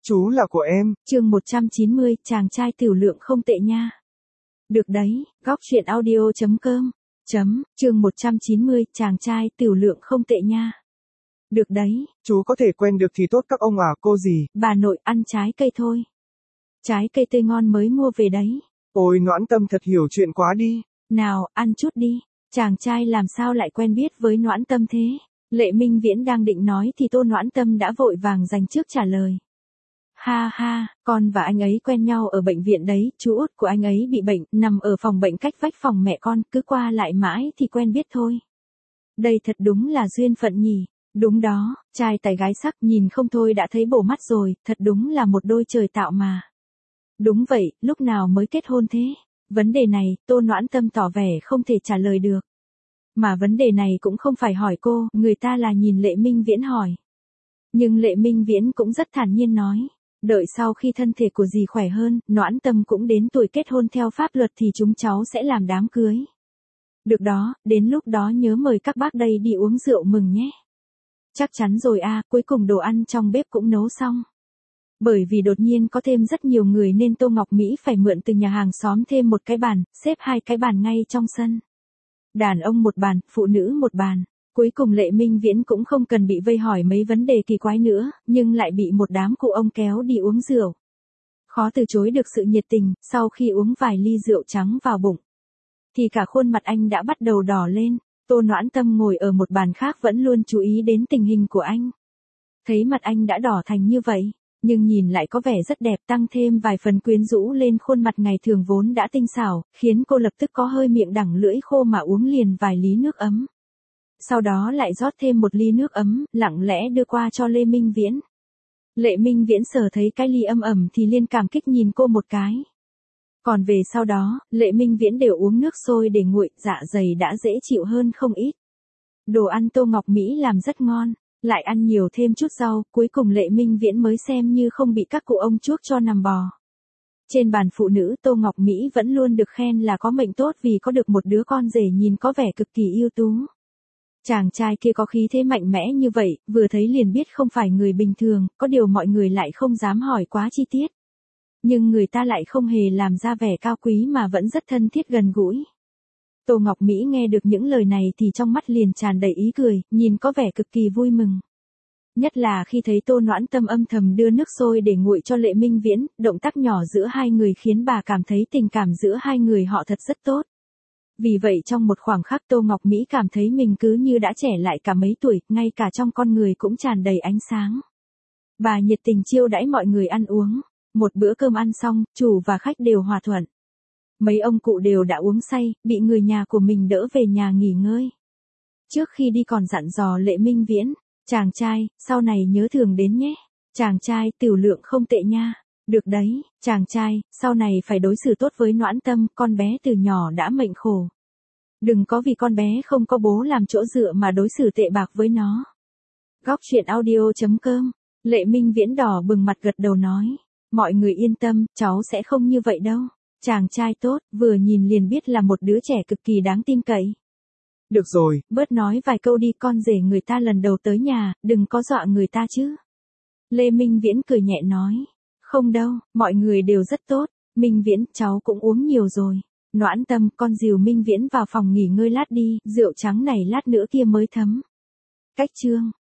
Chú là của em. Chương 190, chàng trai tiểu lượng không tệ nha. Được đấy, góc truyện audio.com. Chương 190, chàng trai tiểu lượng không tệ nha. Được đấy. Chú có thể quen được thì tốt các ông à cô gì. Bà nội ăn trái cây thôi. Trái cây tươi ngon mới mua về đấy. Ôi Noãn Tâm thật hiểu chuyện quá đi. Nào, ăn chút đi. Chàng trai làm sao lại quen biết với Noãn Tâm thế? Lệ Minh Viễn đang định nói thì Tô Noãn Tâm đã vội vàng dành trước trả lời. Ha ha, con và anh ấy quen nhau ở bệnh viện đấy, chú út của anh ấy bị bệnh, nằm ở phòng bệnh cách vách phòng mẹ con, cứ qua lại mãi thì quen biết thôi. Đây thật đúng là duyên phận nhỉ. Đúng đó, trai tài gái sắc nhìn không thôi đã thấy bổ mắt rồi, thật đúng là một đôi trời tạo mà. Đúng vậy, lúc nào mới kết hôn thế? Vấn đề này, Tô Noãn Tâm tỏ vẻ không thể trả lời được. Mà vấn đề này cũng không phải hỏi cô, người ta là nhìn Lệ Minh Viễn hỏi. Nhưng Lệ Minh Viễn cũng rất thản nhiên nói. Đợi sau khi thân thể của dì khỏe hơn, Noãn Tâm cũng đến tuổi kết hôn theo pháp luật thì chúng cháu sẽ làm đám cưới. Được đó, đến lúc đó nhớ mời các bác đây đi uống rượu mừng nhé. Chắc chắn rồi à, cuối cùng đồ ăn trong bếp cũng nấu xong. Bởi vì đột nhiên có thêm rất nhiều người nên Tô Ngọc Mỹ phải mượn từ nhà hàng xóm thêm một cái bàn, xếp 2 cái bàn ngay trong sân. Đàn ông một bàn, phụ nữ một bàn. Cuối cùng Lệ Minh Viễn cũng không cần bị vây hỏi mấy vấn đề kỳ quái nữa, nhưng lại bị một đám cụ ông kéo đi uống rượu. Khó từ chối được sự nhiệt tình, sau khi uống vài ly rượu trắng vào bụng, thì cả khuôn mặt anh đã bắt đầu đỏ lên. Tô Noãn Tâm ngồi ở một bàn khác vẫn luôn chú ý đến tình hình của anh. Thấy mặt anh đã đỏ thành như vậy, nhưng nhìn lại có vẻ rất đẹp, tăng thêm vài phần quyến rũ lên khuôn mặt ngày thường vốn đã tinh xảo, khiến cô lập tức có hơi miệng đắng lưỡi khô mà uống liền vài ly nước ấm. Sau đó lại rót thêm một ly nước ấm, lặng lẽ đưa qua cho Lê Minh Viễn. Lệ Minh Viễn sờ thấy cái ly ấm thì liên cảm kích nhìn cô một cái. Còn về sau đó, Lệ Minh Viễn đều uống nước sôi để nguội, dạ dày đã dễ chịu hơn không ít. Đồ ăn Tô Ngọc Mỹ làm rất ngon, lại ăn nhiều thêm chút rau, cuối cùng Lệ Minh Viễn mới xem như không bị các cụ ông chuốc cho nằm bò. Trên bàn phụ nữ Tô Ngọc Mỹ vẫn luôn được khen là có mệnh tốt vì có được một đứa con rể nhìn có vẻ cực kỳ ưu tú. Chàng trai kia có khí thế mạnh mẽ như vậy, vừa thấy liền biết không phải người bình thường, có điều mọi người lại không dám hỏi quá chi tiết. Nhưng người ta lại không hề làm ra vẻ cao quý mà vẫn rất thân thiết gần gũi. Tô Ngọc Mỹ nghe được những lời này thì trong mắt liền tràn đầy ý cười, nhìn có vẻ cực kỳ vui mừng. Nhất là khi thấy Tô Noãn Tâm âm thầm đưa nước sôi để nguội cho Lệ Minh Viễn, động tác nhỏ giữa hai người khiến bà cảm thấy tình cảm giữa hai người họ thật rất tốt. Vì vậy trong một khoảng khắc Tô Ngọc Mỹ cảm thấy mình cứ như đã trẻ lại cả mấy tuổi, ngay cả trong con người cũng tràn đầy ánh sáng. Bà nhiệt tình chiêu đãi mọi người ăn uống. Một bữa cơm ăn xong, chủ và khách đều hòa thuận. Mấy ông cụ đều đã uống say, bị người nhà của mình đỡ về nhà nghỉ ngơi. Trước khi đi còn dặn dò Lệ Minh Viễn, chàng trai, sau này nhớ thường đến nhé. Chàng trai, tiểu lượng không tệ nha. Được đấy, chàng trai, sau này phải đối xử tốt với Noãn Tâm, con bé từ nhỏ đã mệnh khổ. Đừng có vì con bé không có bố làm chỗ dựa mà đối xử tệ bạc với nó. Góc truyện audio.com. Lệ Minh Viễn đỏ bừng mặt gật đầu nói. Mọi người yên tâm, cháu sẽ không như vậy đâu. Chàng trai tốt, vừa nhìn liền biết là một đứa trẻ cực kỳ đáng tin cậy. Được rồi, bớt nói vài câu đi, con rể người ta lần đầu tới nhà, đừng có dọa người ta chứ. Lê Minh Viễn cười nhẹ nói. Không đâu, mọi người đều rất tốt. Minh Viễn, cháu cũng uống nhiều rồi. Noãn Tâm, con dìu Minh Viễn vào phòng nghỉ ngơi lát đi, rượu trắng này lát nữa kia mới thấm. Cách chương.